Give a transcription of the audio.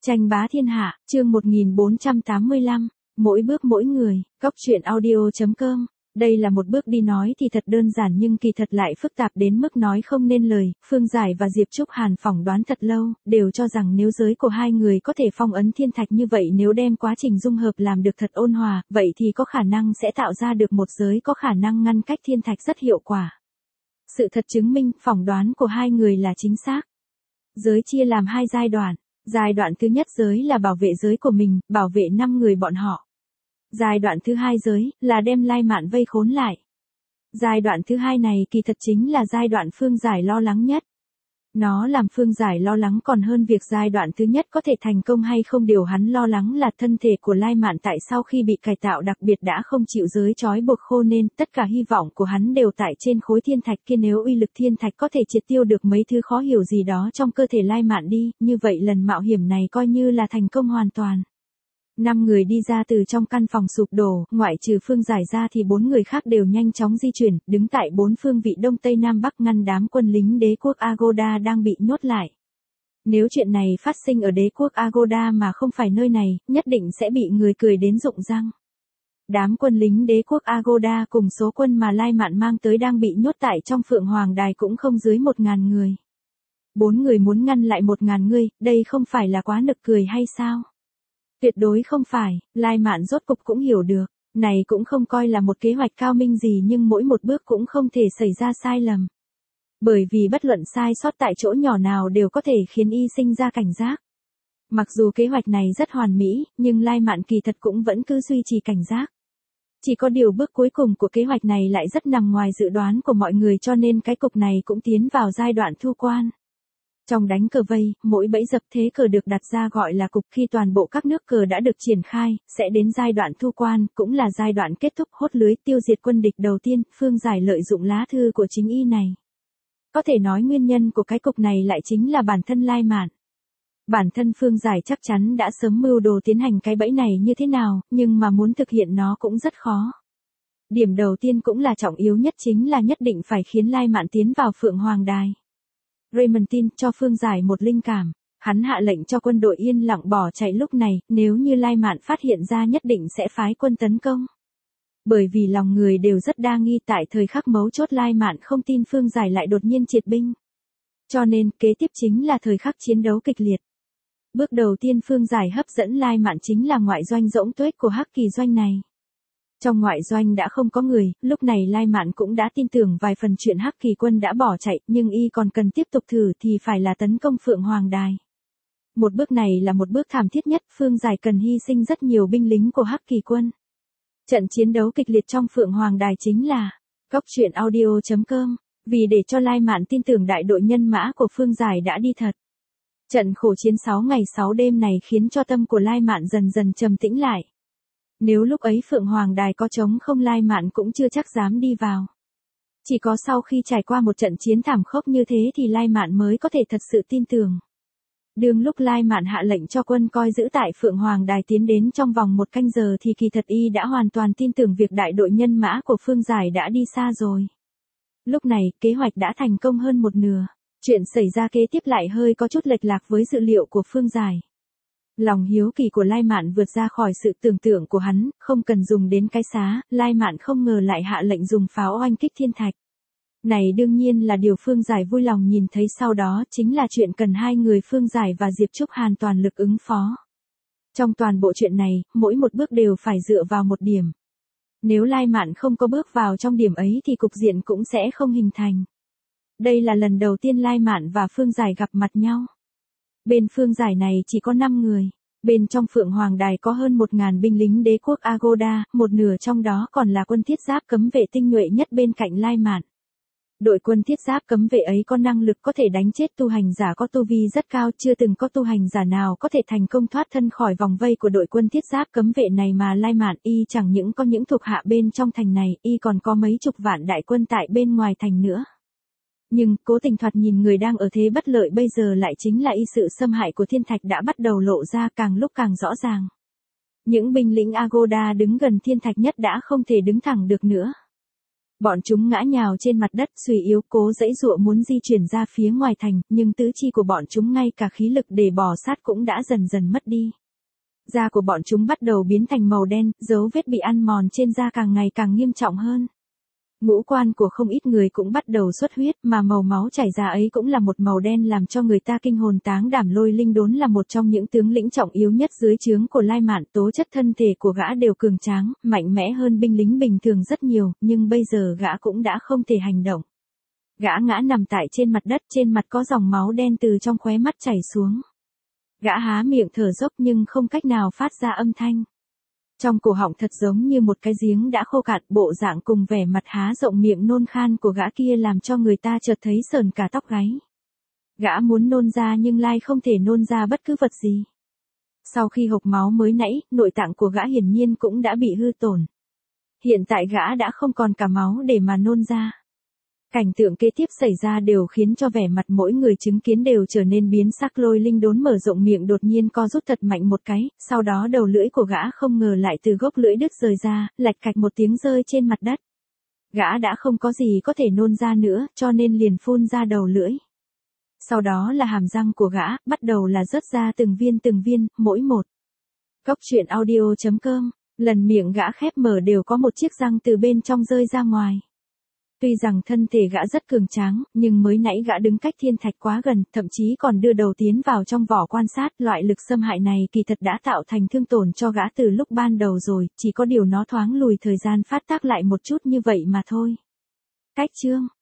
Tranh bá thiên hạ, chương 1485, mỗi bước mỗi người, góc truyện audio.com. Đây là một bước đi nói thì thật đơn giản nhưng kỳ thật lại phức tạp đến mức nói không nên lời. Phương Giải và Diệp Trúc Hàn phỏng đoán thật lâu, đều cho rằng nếu giới của hai người có thể phong ấn thiên thạch như vậy, nếu đem quá trình dung hợp làm được thật ôn hòa, vậy thì có khả năng sẽ tạo ra được một giới có khả năng ngăn cách thiên thạch rất hiệu quả. Sự thật chứng minh phỏng đoán của hai người là chính xác. Giới chia làm hai giai đoạn. Giai đoạn thứ nhất giới là bảo vệ giới của mình, bảo vệ 5 người bọn họ. Giai đoạn thứ hai giới là đem Lai Mạn vây khốn lại. Giai đoạn thứ hai này kỳ thật chính là giai đoạn Phương Giải lo lắng nhất. Nó làm Phương Giải lo lắng còn hơn việc giai đoạn thứ nhất có thể thành công hay không. Điều hắn lo lắng là thân thể của Lai Mạn tại sau khi bị cải tạo đặc biệt đã không chịu giới trói buộc khô, nên tất cả hy vọng của hắn đều tại trên khối thiên thạch kia. Nếu uy lực thiên thạch có thể triệt tiêu được mấy thứ khó hiểu gì đó trong cơ thể Lai Mạn đi, như vậy lần mạo hiểm này coi như là thành công hoàn toàn. 5 người đi ra từ trong căn phòng sụp đổ, ngoại trừ Phương Giải ra thì 4 người khác đều nhanh chóng di chuyển, đứng tại 4 phương vị đông tây nam bắc ngăn đám quân lính đế quốc Agoda đang bị nhốt lại. Nếu chuyện này phát sinh ở đế quốc Agoda mà không phải nơi này, nhất định sẽ bị người cười đến rụng răng. Đám quân lính đế quốc Agoda cùng số quân mà Lai Mạn mang tới đang bị nhốt tại trong Phượng Hoàng Đài cũng không dưới 1.000 người. 4 người muốn ngăn lại 1.000 người, đây không phải là quá nực cười hay sao? Tuyệt đối không phải, Lai Mạn rốt cục cũng hiểu được, này cũng không coi là một kế hoạch cao minh gì, nhưng mỗi một bước cũng không thể xảy ra sai lầm. Bởi vì bất luận sai sót tại chỗ nhỏ nào đều có thể khiến y sinh ra cảnh giác. Mặc dù kế hoạch này rất hoàn mỹ, nhưng Lai Mạn kỳ thật cũng vẫn cứ duy trì cảnh giác. Chỉ có điều bước cuối cùng của kế hoạch này lại rất nằm ngoài dự đoán của mọi người, cho nên cái cục này cũng tiến vào giai đoạn thu quan. Trong đánh cờ vây, mỗi bẫy dập thế cờ được đặt ra gọi là cục. Khi toàn bộ các nước cờ đã được triển khai, sẽ đến giai đoạn thu quan, cũng là giai đoạn kết thúc hốt lưới tiêu diệt quân địch đầu tiên. Phương Giải lợi dụng lá thư của chính y này. Có thể nói nguyên nhân của cái cục này lại chính là bản thân Lai Mạn. Bản thân Phương Giải chắc chắn đã sớm mưu đồ tiến hành cái bẫy này như thế nào, nhưng mà muốn thực hiện nó cũng rất khó. Điểm đầu tiên cũng là trọng yếu nhất chính là nhất định phải khiến Lai Mạn tiến vào Phượng Hoàng Đài. Raymond tin cho Phương Giải một linh cảm, hắn hạ lệnh cho quân đội yên lặng bỏ chạy lúc này, nếu như Lai Mạn phát hiện ra nhất định sẽ phái quân tấn công. Bởi vì lòng người đều rất đa nghi, tại thời khắc mấu chốt Lai Mạn không tin Phương Giải lại đột nhiên triệt binh. Cho nên, kế tiếp chính là thời khắc chiến đấu kịch liệt. Bước đầu tiên Phương Giải hấp dẫn Lai Mạn chính là ngoại doanh Rỗng Tuếch của Hắc Kỳ doanh này. Trong ngoại doanh đã không có người, lúc này Lai Mạn cũng đã tin tưởng vài phần chuyện Hắc Kỳ quân đã bỏ chạy, nhưng y còn cần tiếp tục thử thì phải là tấn công Phượng Hoàng Đài. Một bước này là một bước thảm thiết nhất, Phương Giải cần hy sinh rất nhiều binh lính của Hắc Kỳ quân. Trận chiến đấu kịch liệt trong Phượng Hoàng Đài chính là góc truyện audio.com, vì để cho Lai Mạn tin tưởng đại đội nhân mã của Phương Giải đã đi thật. Trận khổ chiến 6 ngày 6 đêm này khiến cho tâm của Lai Mạn dần dần trầm tĩnh lại. Nếu lúc ấy Phượng Hoàng Đài có trống không, Lai Mạn cũng chưa chắc dám đi vào. Chỉ có sau khi trải qua một trận chiến thảm khốc như thế thì Lai Mạn mới có thể thật sự tin tưởng. Đương lúc Lai Mạn hạ lệnh cho quân coi giữ tại Phượng Hoàng Đài tiến đến trong vòng 1 canh giờ thì kỳ thật y đã hoàn toàn tin tưởng việc đại đội nhân mã của Phương Giải đã đi xa rồi. Lúc này, kế hoạch đã thành công hơn một nửa. Chuyện xảy ra kế tiếp lại hơi có chút lệch lạc với dự liệu của Phương Giải. Lòng hiếu kỳ của Lai Mạn vượt ra khỏi sự tưởng tượng của hắn, không cần dùng đến cái xá, Lai Mạn không ngờ lại hạ lệnh dùng pháo oanh kích thiên thạch. Này đương nhiên là điều Phương Giải vui lòng nhìn thấy, sau đó chính là chuyện cần hai người Phương Giải và Diệp Trúc Hàn toàn lực ứng phó. Trong toàn bộ chuyện này, mỗi một bước đều phải dựa vào một điểm. Nếu Lai Mạn không có bước vào trong điểm ấy thì cục diện cũng sẽ không hình thành. Đây là lần đầu tiên Lai Mạn và Phương Giải gặp mặt nhau. Bên Phương Giải này chỉ có 5 người. Bên trong Phượng Hoàng Đài có hơn 1.000 binh lính đế quốc Agoda, một nửa trong đó còn là quân thiết giáp cấm vệ tinh nhuệ nhất bên cạnh Lai Mạn. Đội quân thiết giáp cấm vệ ấy có năng lực có thể đánh chết tu hành giả có tu vi rất cao, chưa từng có tu hành giả nào có thể thành công thoát thân khỏi vòng vây của đội quân thiết giáp cấm vệ này mà Lai Mạn y chẳng những có những thuộc hạ bên trong thành này, y còn có mấy chục vạn đại quân tại bên ngoài thành nữa. Nhưng, cố tình thoạt nhìn người đang ở thế bất lợi bây giờ lại chính là y sự xâm hại của thiên thạch đã bắt đầu lộ ra càng lúc càng rõ ràng. Những binh lính Agoda đứng gần thiên thạch nhất đã không thể đứng thẳng được nữa. Bọn chúng ngã nhào trên mặt đất suy yếu cố giãy giụa muốn di chuyển ra phía ngoài thành, nhưng tứ chi của bọn chúng ngay cả khí lực để bò sát cũng đã dần dần mất đi. Da của bọn chúng bắt đầu biến thành màu đen, dấu vết bị ăn mòn trên da càng ngày càng nghiêm trọng hơn. Ngũ quan của không ít người cũng bắt đầu xuất huyết, mà màu máu chảy ra ấy cũng là một màu đen làm cho người ta kinh hồn táng đảm. Lôi Linh Đốn là một trong những tướng lĩnh trọng yếu nhất dưới trướng của Lai Mạn, tố chất thân thể của gã đều cường tráng, mạnh mẽ hơn binh lính bình thường rất nhiều, nhưng bây giờ gã cũng đã không thể hành động. Gã ngã nằm tại trên mặt đất, trên mặt có dòng máu đen từ trong khóe mắt chảy xuống. Gã há miệng thở dốc nhưng không cách nào phát ra âm thanh. Trong cổ họng thật giống như một cái giếng đã khô cạn, bộ dạng cùng vẻ mặt há rộng miệng nôn khan của gã kia làm cho người ta chợt thấy sởn cả tóc gáy. Gã muốn nôn ra nhưng Lai không thể nôn ra bất cứ vật gì. Sau khi hộc máu mới nãy, nội tạng của gã hiển nhiên cũng đã bị hư tổn. Hiện tại gã đã không còn cả máu để mà nôn ra. Cảnh tượng kế tiếp xảy ra đều khiến cho vẻ mặt mỗi người chứng kiến đều trở nên biến sắc. Lôi Linh Đốn mở rộng miệng đột nhiên co rút thật mạnh một cái, sau đó đầu lưỡi của gã không ngờ lại từ gốc lưỡi đứt rời ra, lạch cạch một tiếng rơi trên mặt đất. Gã đã không có gì có thể nôn ra nữa, cho nên liền phun ra đầu lưỡi. Sau đó là hàm răng của gã, bắt đầu là rớt ra từng viên, mỗi một. Cốc truyện audio.com, lần miệng gã khép mở đều có một chiếc răng từ bên trong rơi ra ngoài. Tuy rằng thân thể gã rất cường tráng, nhưng mới nãy gã đứng cách thiên thạch quá gần, thậm chí còn đưa đầu tiến vào trong vỏ quan sát. Loại lực xâm hại này kỳ thật đã tạo thành thương tổn cho gã từ lúc ban đầu rồi, chỉ có điều nó thoáng lùi thời gian phát tác lại một chút như vậy mà thôi. Cách chương